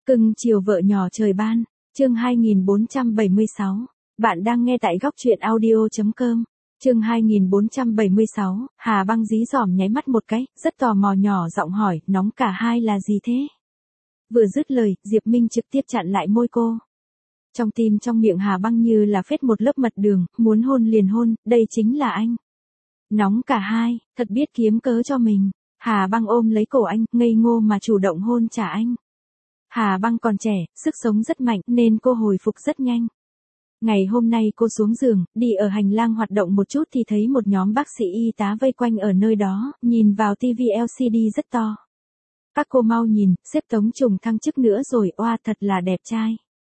Cưng chiều vợ nhỏ trời ban, chương 2476. Bạn đang nghe tại góc truyện audio.com. Chương 2476, Hà Băng dí dỏm nháy mắt một cái, rất tò mò nhỏ giọng hỏi, nóng cả hai là gì thế? Vừa dứt lời, Diệp Minh trực tiếp chặn lại môi cô. Trong tim trong miệng Hà Băng như là phết một lớp mật đường, muốn hôn liền hôn, đây chính là anh. Nóng cả hai, thật biết kiếm cớ cho mình. Hà Băng ôm lấy cổ anh, ngây ngô mà chủ động hôn trả anh. Hà Băng còn trẻ, sức sống rất mạnh nên cô hồi phục rất nhanh. Ngày hôm nay cô xuống giường, đi ở hành lang hoạt động một chút thì thấy một nhóm bác sĩ y tá vây quanh ở nơi đó, nhìn vào TV LCD rất to. Các cô mau nhìn, sếp Tống trùng thăng chức nữa rồi, oa thật là đẹp trai.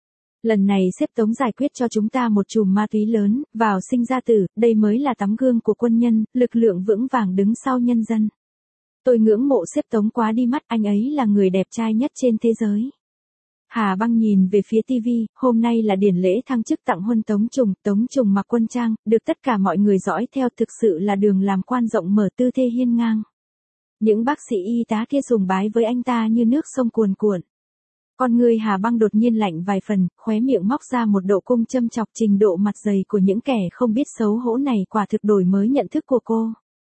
Lần này sếp Tống giải quyết cho chúng ta một chùm ma túy lớn, vào sinh ra tử, đây mới là tấm gương của quân nhân, lực lượng vững vàng đứng sau nhân dân. Tôi ngưỡng mộ sếp Tống quá đi mắt, anh ấy là người đẹp trai nhất trên thế giới. Hà Băng nhìn về phía TV, hôm nay là điển lễ thăng chức tặng huân Tống Trùng mặc quân trang, được tất cả mọi người dõi theo, thực sự là đường làm quan rộng mở, tư thế hiên ngang. Những bác sĩ y tá kia sùng bái với anh ta như nước sông cuồn cuộn. Con người Hà Băng đột nhiên lạnh vài phần, khóe miệng móc ra một độ cung châm chọc, trình độ mặt dày của những kẻ không biết xấu hổ này quả thực đổi mới nhận thức của cô.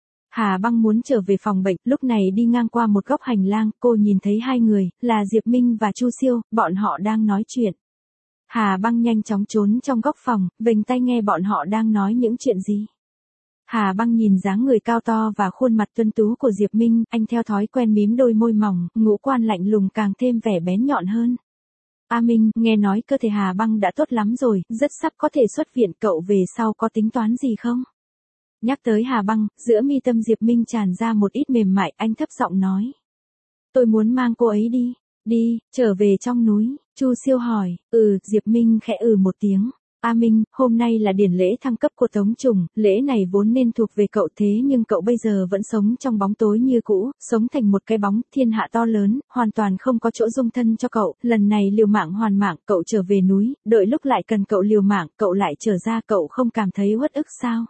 Hà Băng muốn trở về phòng bệnh, lúc này đi ngang qua một góc hành lang, cô nhìn thấy hai người, là Diệp Minh và Chu Siêu, bọn họ đang nói chuyện. Hà Băng nhanh chóng trốn trong góc phòng, vênh tai nghe bọn họ đang nói những chuyện gì. Hà Băng nhìn dáng người cao to và khuôn mặt tuấn tú của Diệp Minh, anh theo thói quen mím đôi môi mỏng, ngũ quan lạnh lùng càng thêm vẻ bén nhọn hơn. A Minh, nghe nói cơ thể Hà Băng đã tốt lắm rồi, rất sắp có thể xuất viện, cậu về sau có tính toán gì không? Nhắc tới Hà Băng, giữa mi tâm Diệp Minh tràn ra một ít mềm mại, anh thấp giọng nói. Tôi muốn mang cô ấy đi, trở về trong núi, Chu Siêu hỏi, Diệp Minh khẽ một tiếng. A Minh, hôm nay là điển lễ thăng cấp của Tống Trùng, lễ này vốn nên thuộc về cậu thế nhưng cậu bây giờ vẫn sống trong bóng tối như cũ, sống thành một cái bóng, thiên hạ to lớn, hoàn toàn không có chỗ dung thân cho cậu, lần này liều mạng hoàn mạng, cậu trở về núi, đợi lúc lại cần cậu liều mạng, cậu lại trở ra, cậu không cảm thấy uất ức sao?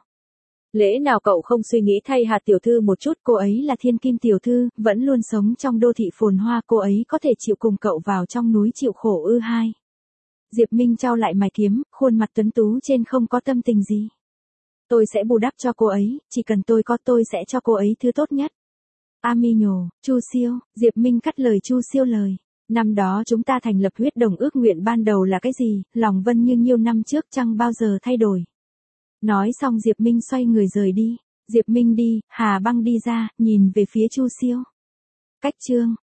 Lẽ nào cậu không suy nghĩ thay Hà tiểu thư một chút, cô ấy là thiên kim tiểu thư, vẫn luôn sống trong đô thị phồn hoa, cô ấy có thể chịu cùng cậu vào trong núi chịu khổ ư? Hai. Diệp Minh trao lại mày kiếm, khuôn mặt tuấn tú trên không có tâm tình gì. Tôi sẽ bù đắp cho cô ấy, chỉ cần tôi sẽ cho cô ấy thứ tốt nhất. Ami nhổ, Chu Siêu, Diệp Minh cắt lời Chu Siêu lời. Năm đó chúng ta thành lập huyết đồng ước nguyện ban đầu là cái gì, lòng Vân như nhiêu năm trước chẳng bao giờ thay đổi. Nói xong Diệp Minh xoay người rời đi. Diệp Minh đi, Hà Băng đi ra, nhìn về phía Chu Siêu. Cách chương